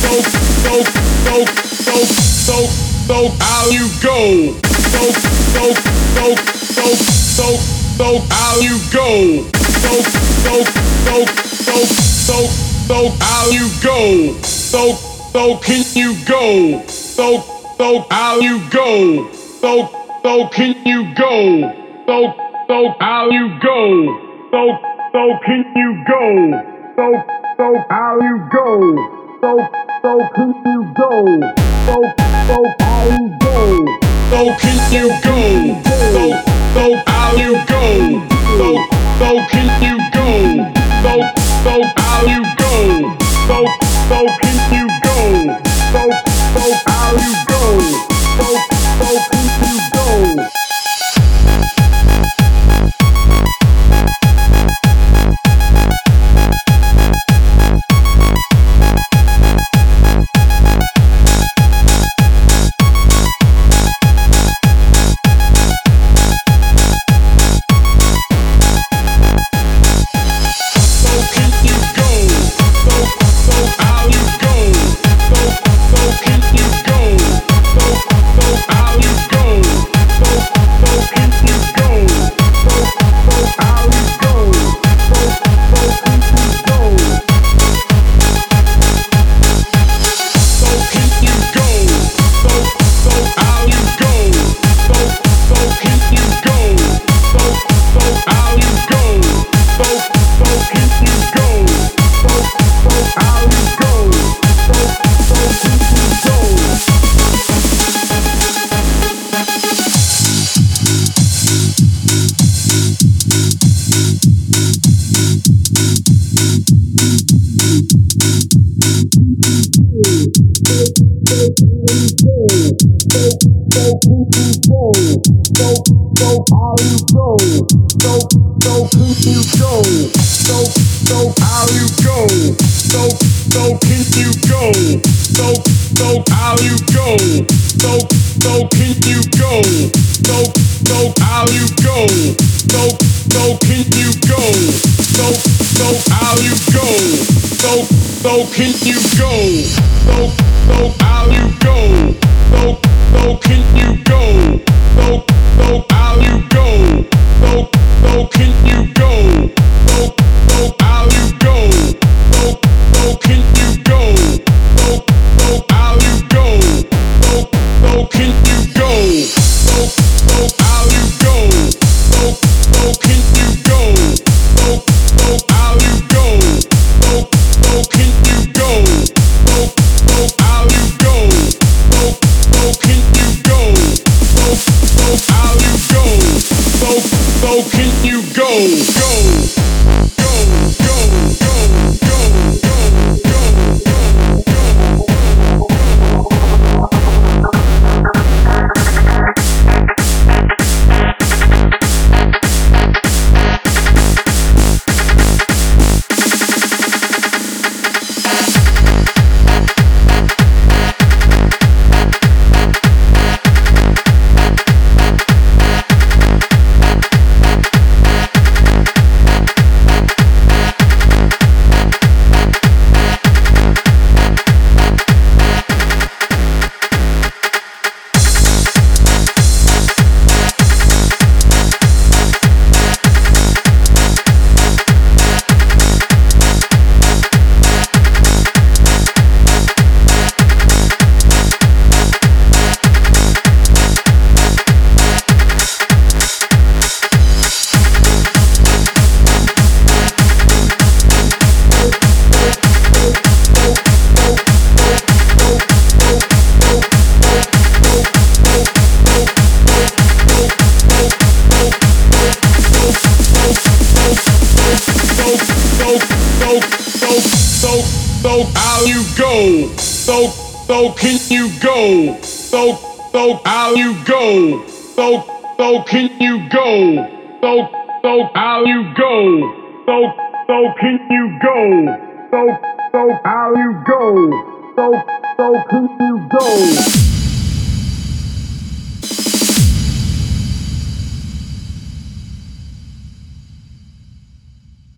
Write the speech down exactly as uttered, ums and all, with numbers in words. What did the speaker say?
so, so, so, so, so, how you go? So, so, so, so, so, so, how you go? So, so, so, so, so, so, how you go? So, so, can you go? So, so, how you go? So, so, can you go? So, so, how you go? So, so, can you go? So, so, how you go? So, so, can you go? So, so, how you go? So, can you go? So, so, how you go? So, so, can you go? So, so, how you go? So, so, can you go? So, so, how you go? So, so, can you go? So can you go? So so how you go? So so can you go? So so how you go? So so can you go? So so how you go? So so can you go?